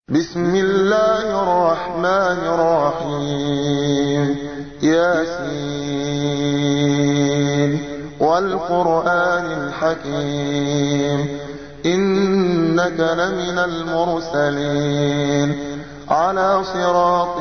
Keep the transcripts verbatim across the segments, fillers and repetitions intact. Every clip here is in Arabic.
بسم الله الرحمن الرحيم ياسين والقرآن الحكيم إنك لمن المرسلين على صراط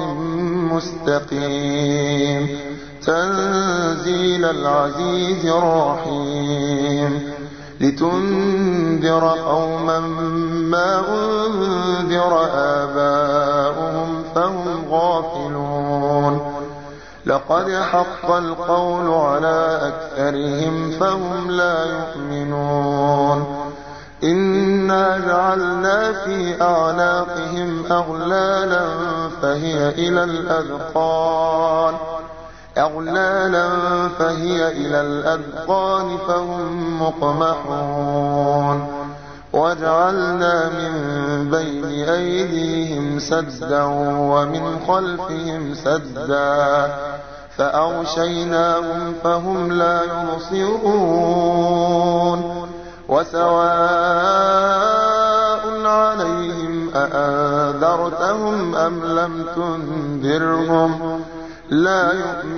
مستقيم تنزيل العزيز الرحيم لتنذر قوما ما أنذر آباؤهم فهم غافلون لقد حق القول على أكثرهم فهم لا يؤمنون إنا جعلنا في أعناقهم أغلالا فهي إلى الأذقان أغلالا فهي إلى الأذقان فهم مقمحون وجعلنا من بين أيديهم سدا ومن خلفهم سدا فأغشيناهم فهم لا يبصرون وسواء عليهم أأنذرتهم أم لم تنذرهم لا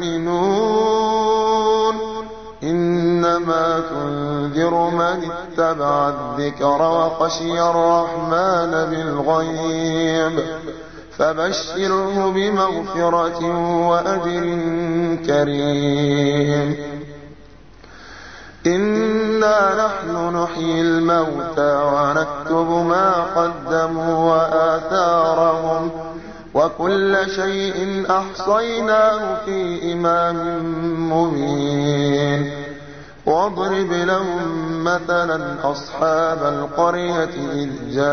يؤمنون إنما تنذر من اتبع الذكر وخشي الرحمن بالغيب فبشره بمغفرة وأجر كريم إنا نحن نحيي الموتى ونكتب ما قدموا وآثارهم وكل شيء أحصيناه في إمام مبين واضرب لهم مثلا أصحاب القرية إذ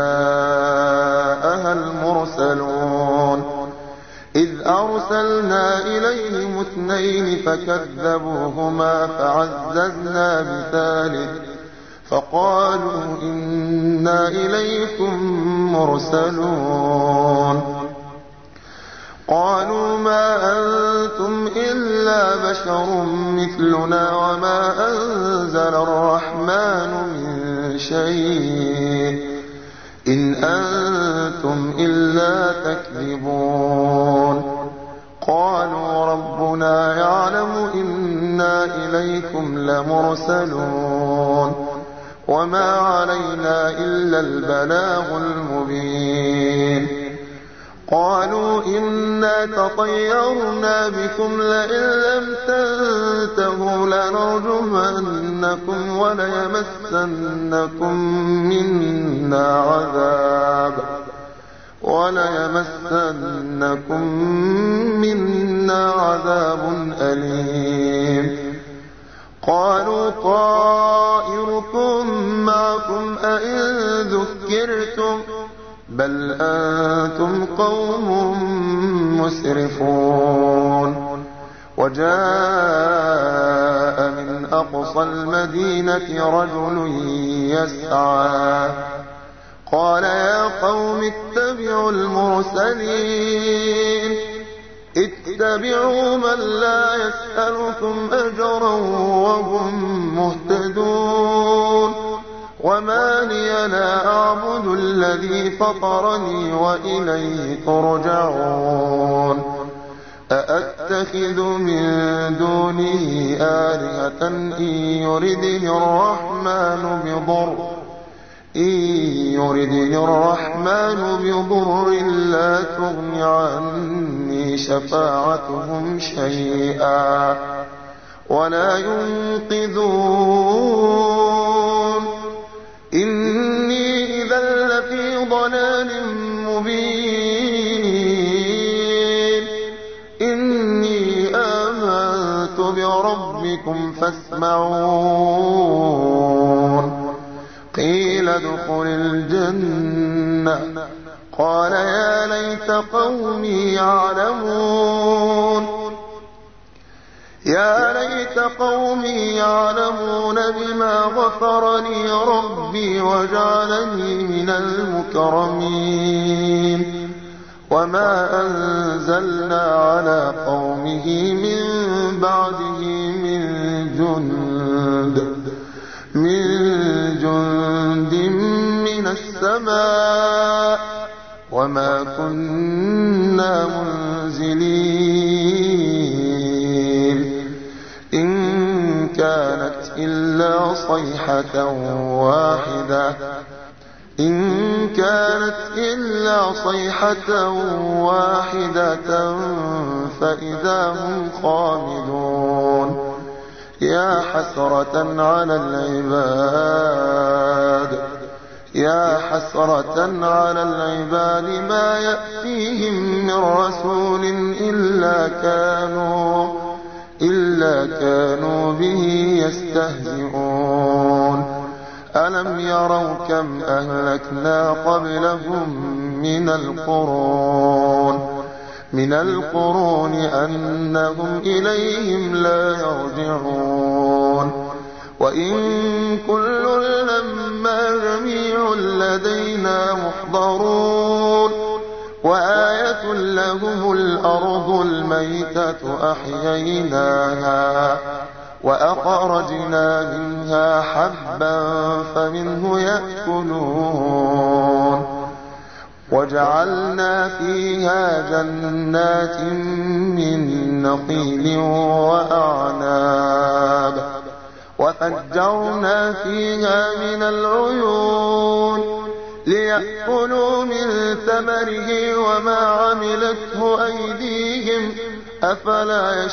جاءها المرسلون إذ أرسلنا إليهم اثنين فكذبوهما فعززنا بثالث فقالوا إنا إليكم مرسلون قالوا ما أنتم إلا بشر مثلنا وما أنزل الرحمن من شيء إن أنتم إلا تكذبون قالوا ربنا يعلم إنا إليكم لمرسلون وما علينا إلا البلاغ المبين قالوا إنا تطيرنا بكم لئن لم تنتهوا لنرجمنكم وليمسنكم منا عذاب وليمسنكم منا عذاب أليم قالوا طائركم معكم أئن ذكرتم بل أنتم قوم مسرفون وجاء من أقصى المدينة رجل يسعى قال يا قوم اتبعوا المرسلين اتبعوا من لا يسألكم أجرا وهم مهتدون وما لي لا أعبد الذي فطرني وإليه ترجعون أأتخذ من دونه آلهة إن يردني الرحمن بضر إن يردني الرحمن بضر لا تغن عني شفاعتهم شيئا ولا ينقذون إني إذا لفي ضلال مبين إني آمنت بربكم فاسمعون قيل ادخل الجنة قال يا ليت قومي يعلمون يا ليت قومي يعلمون بما غفر لي ربي وجعلني من المكرمين وما أنزلنا على قومه من بعده من جند من جند من السماء وما وما كنا منزلين إن كانت إلا صيحة واحدة إن كانت إلا صيحة واحدة فإذا هم خامدون يا حسرة على العباد يا حسرة على العباد ما يأتيهم من رسول إلا كانوا إلا كانوا به يستهزئون ألم يروا كم أهلكنا قبلهم من القرون من القرون أنهم إليهم لا يرجعون وإن كل لما جميع لدينا محضرون وآية لهم الأرض الميتة أحييناها وأخرجنا منها حبا فمنه يأكلون وجعلنا فيها جنات من نخيل وأعناب وفجرنا فيها من العيون ليأكلوا من ثمره وما عملته أيديهم أفلا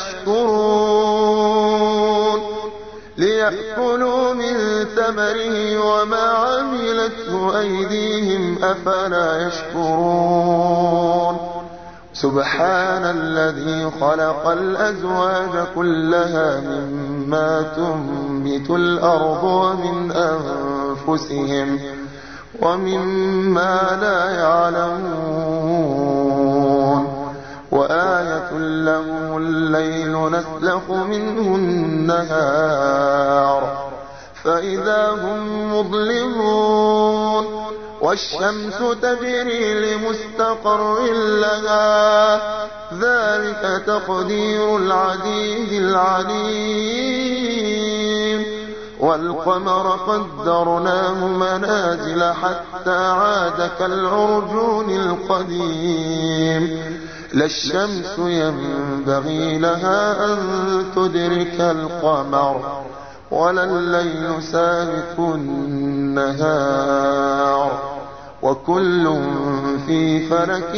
يشكرون ليأكلوا من ثمره وما عملته أيديهم أفلا يشكرون سبحان الذي خلق الأزواج كلها مما تنبت الأرض ومن أنفسهم ومما لا يعلمون وآية لهم الليل نسلخ منه النهار فإذا هم مظلمون والشمس تجري لمستقر لها ذلك تقدير العزيز العليم والقمر قدرناه منازل حتى عاد كالعرجون القديم لا الشمس ينبغي لها أن تدرك القمر ولا الليل سابق النهار وكل في فلك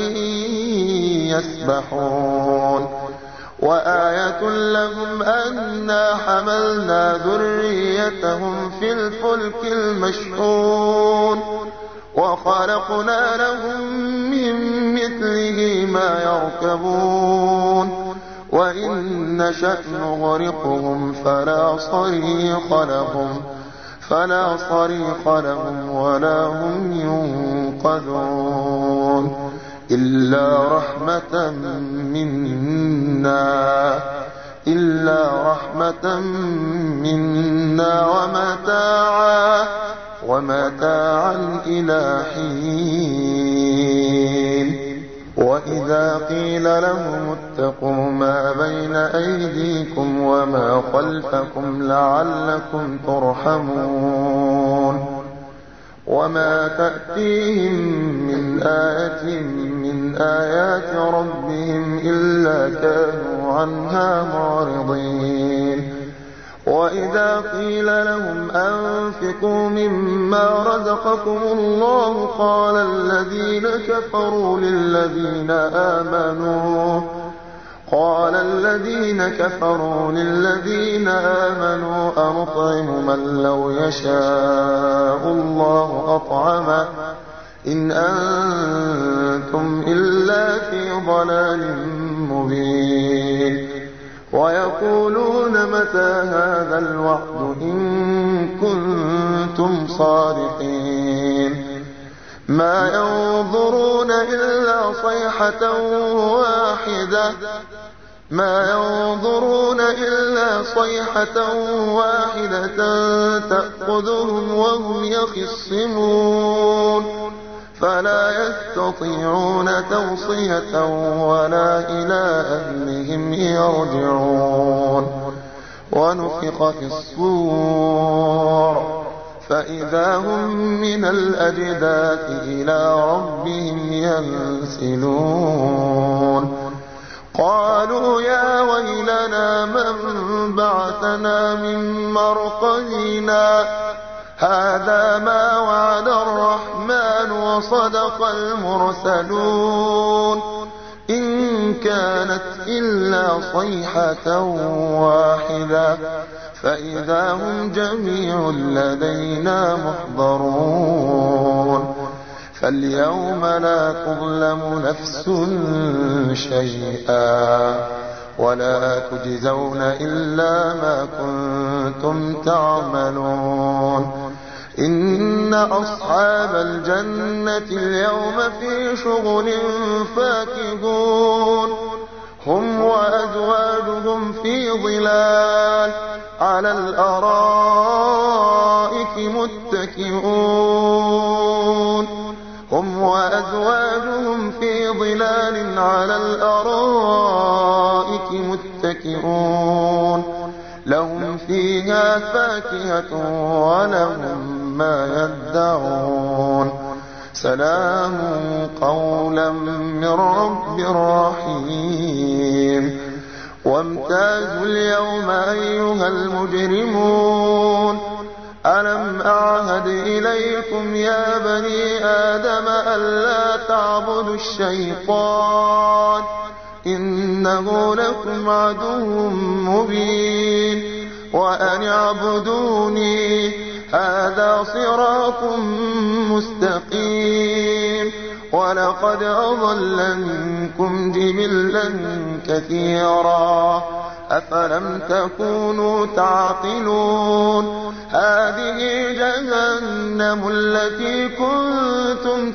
يسبحون وآية لهم أنا حملنا ذريتهم في الفلك المشحون وخلقنا لهم من مثله ما يركبون وإن نشأ نغرقهم فلا صريخ لهم فلا صريخ لهم ولا هم ينقذون إلا رحمة منا إلا رحمة منا ومتاعا ومتاعا إلى حين وإذا قيل لهم اتقوا ما بين أيديكم وما خلفكم لعلكم ترحمون وما تأتيهم من آية من آيات ربهم إلا كانوا عنها معرضين وإذا قيل لهم أنفقوا مما رزقكم الله قال الذين كفروا للذين آمنوا قال الذين كفروا للذين آمنوا أنطعم من لو يشاء الله أطعمه إن أنتم إلا في ضلال مبين ويقولون متى هذا الوعد إن كنتم صادقين ما ينظرون إلا صيحة واحدة ما ينظرون إلا صيحة واحدة تأخذهم وهم يخصمون فلا يستطيعون توصية ولا إلى أهلهم يرجعون ونفخ في الصور فإذا هم من الأجداث إلى ربهم ينسلون قالوا يا ويلنا من بعثنا من مرقدنا هذا ما وعد الرحمن وصدق المرسلون إن كانت إلا صيحة واحدة فإذا هم جميع لدينا محضرون فاليوم لا تظلم نفس شيئا ولا تجزون إلا ما كنتم تعملون إن أصحاب الجنة اليوم في شغل فاكهون هم وأزواجهم في ظلال على الأرائك متكئون هم وأزواجهم في ظلال على الأرائك متكئون لهم فيها فاكهة ولهم ما يدعون سلام قولا من رب رحيم وامتازوا اليوم أيها المجرمون ألم أعهد إليكم يا بني آدم ألا تعبدوا الشيطان إنه لكم عدو مبين وأن اعبدوني هذا صراط مستقيم ولقد أضل منكم جبلا كثيرا أفلم تكونوا تعقلون هذه جهنم التي كنتم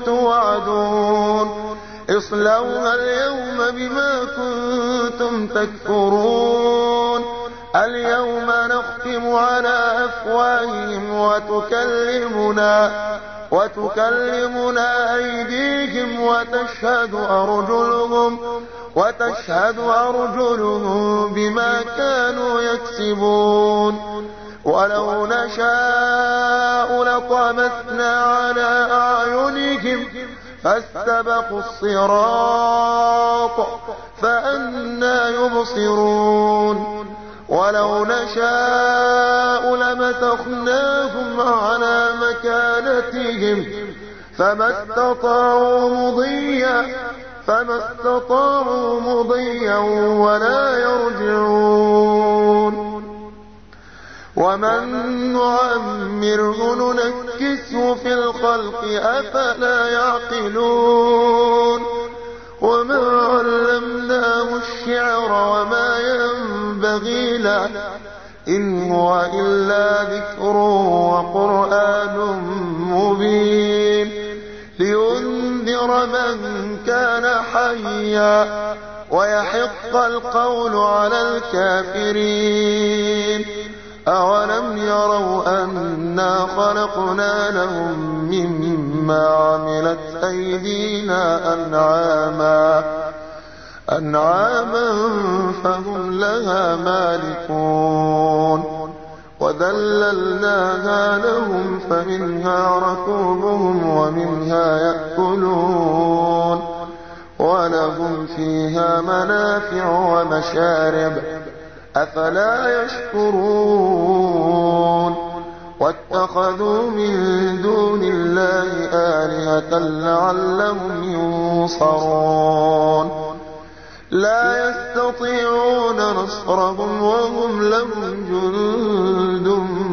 توعدون اصلوها اليوم بما كنتم تكفرون اليوم نختم على أفواههم وتكلمنا وتكلمنا أيديهم وتشهد أرجلهم وتشهد أرجلهم بما كانوا يكسبون ولو نشاء لطمسنا على أعينهم فاستبقوا الصراط فأنى يبصرون ولو نشاء لمسخناهم على مكانتهم فما استطاعوا مضيا فما استطاعوا مضيا ولا يرجعون ومن نعمره ننكسه في الخلق أفلا يعقلون وما علمناه الشعر وما ينبغي له إن هو إلا ذكر وقرآن مبين لينذر من كان حيا ويحق القول على الكافرين أولم يروا أنا خلقنا لهم مما عملت أيدينا أنعاما أنعاما فهم لها مالكون وذللناها لهم فمنها ركوبهم ومنها يأكلون ولهم فيها منافع ومشارب أفلا يشكرون واتخذوا من دون الله آلهة لعلهم ينصرون لا يستطيعون نصرهم وهم لهم جند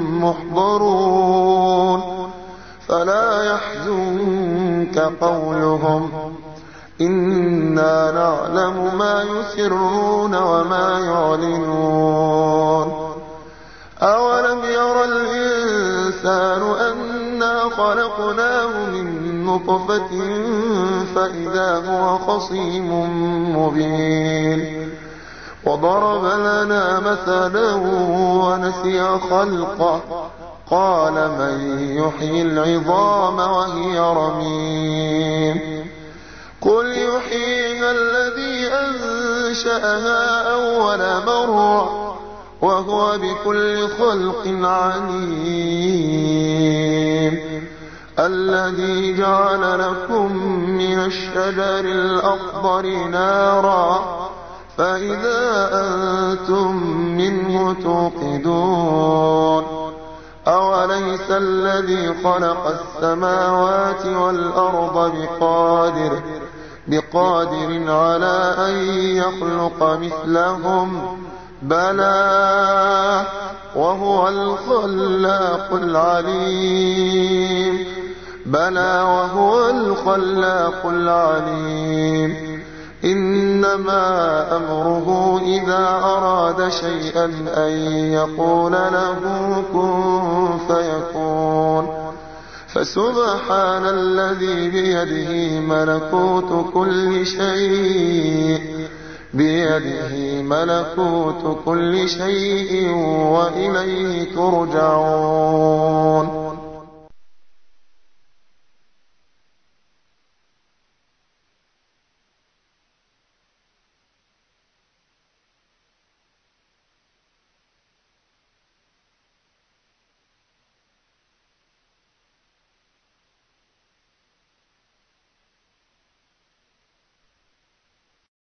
محضرون فلا يحزنك قولهم إنا نعلم ما يسرون وما يعلنون أولم يرى الإنسان أنا خلقناه من نطفة فإذا هو خصيم مبين وضرب لنا مثلا ونسي خلقه قال من يحيي العظام وهي رميم قل يحييها الذي أنشأها أول مرة وهو بكل خلق عليم. الذي جعل لكم من الشجر الأخضر نارا فإذا أنتم منه توقدون. أوليس الذي خلق السماوات والأرض بقادر بقادر على أن يخلق مثلهم؟ بلى وهو الخلاق العليم. بلى وهو الخلاق العليم. إنما أمره إذا أراد شيئا أن يقول له كن فيكون. فسبحان الذي بيده ملكوت كل شيء بيده ملكوت كل شيء وإليه ترجعون.